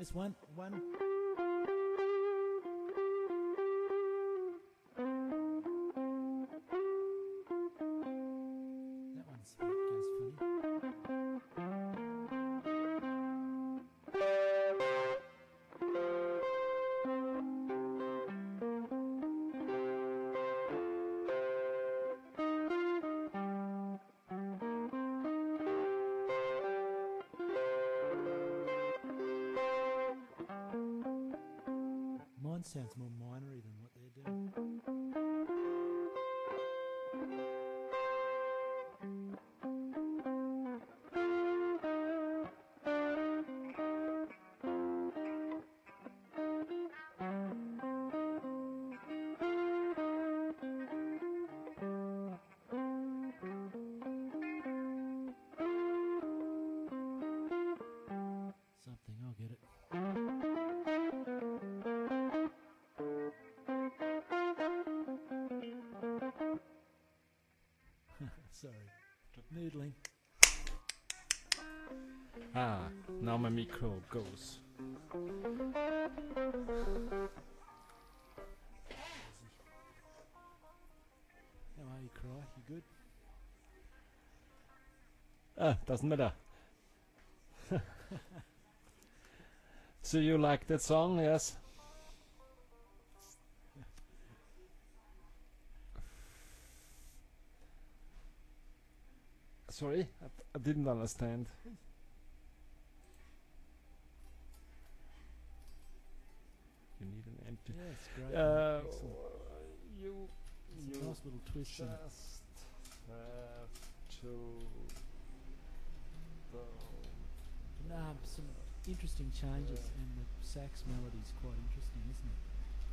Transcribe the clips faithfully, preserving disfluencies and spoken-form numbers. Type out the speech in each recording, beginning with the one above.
This one, one. That one's goes funny. Mine sounds more minery than what they're doing. Something, I'll get it. Sorry, noodling. Ah, now my micro goes. How are you, Cry? You good? Ah, doesn't matter. So you like that song, yes? Sorry, I, I didn't understand. You need an empty. Yeah, it's great. Uh, Excellent. you, It's you a nice little twist in it. just have to. Go. Um, some interesting changes, and the sax melody's quite interesting, isn't it?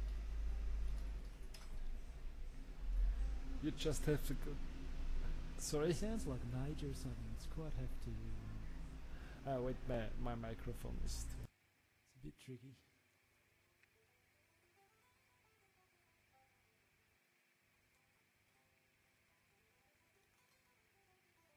You just have to go. Sorry. It sounds like a major or something. It's quite have to. Uh, Ah, wait, my my microphone is. it's a bit tricky.